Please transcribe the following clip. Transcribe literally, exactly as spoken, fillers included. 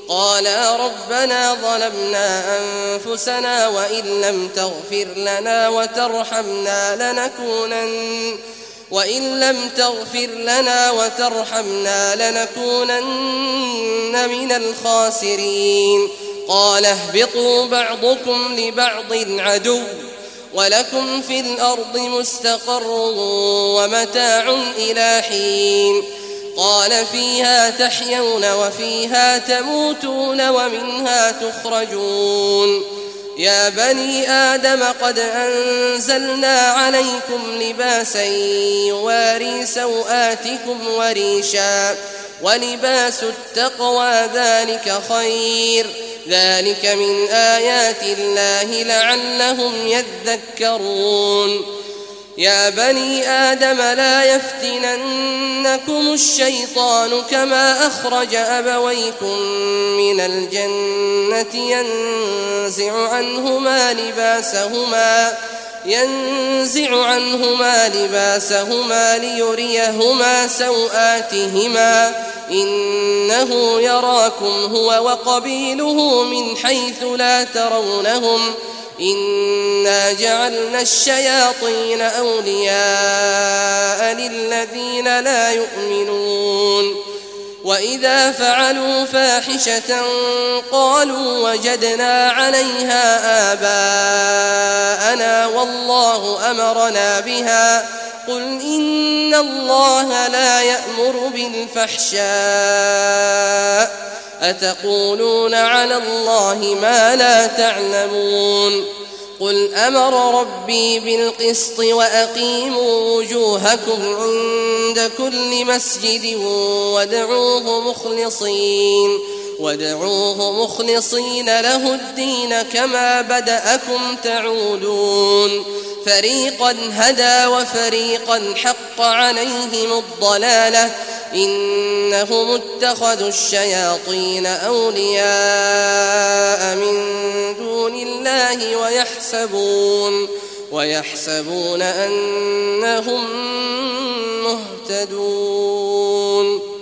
قالا ربنا ظلمنا أنفسنا وإن لم تغفر لنا وترحمنا لنكونن وإن لم تغفر لنا وترحمنا لنكونن من الخاسرين. قال اهبطوا بعضكم لبعض عدو ولكم في الأرض مستقر ومتاع إلى حين. قال فيها تحيون وفيها تموتون ومنها تخرجون. يا بني آدم قد أنزلنا عليكم لباسا يواري سوآتكم وريشا ولباس التقوى ذلك خير ذلك من آيات الله لعلهم يذكرون. يا بني آدم لا يفتننكم الشيطان كما أخرج أبويكم من الجنة ينزع عنهما لباسهما ينزع عنهما لباسهما ليريهما سوآتهما إنه يراكم هو وقبيله من حيث لا ترونهم إنا جعلنا الشياطين أولياء للذين لا يؤمنون. وإذا فعلوا فاحشة قالوا وجدنا عليها آباءنا والله أمرنا بها قل إن الله لا يأمر بالفحشاء أتقولون على الله ما لا تعلمون. قل أمر ربي بالقسط وأقيموا وجوهكم عند كل مسجد وادعوه مخلصين وادعوه مخلصين له الدين كما بدأكم تعودون. فريقا هدى وفريقا حق عليهم الضلالة إنهم اتخذوا الشياطين أولياء من دون الله ويحسبون ويحسبون أنهم مهتدون.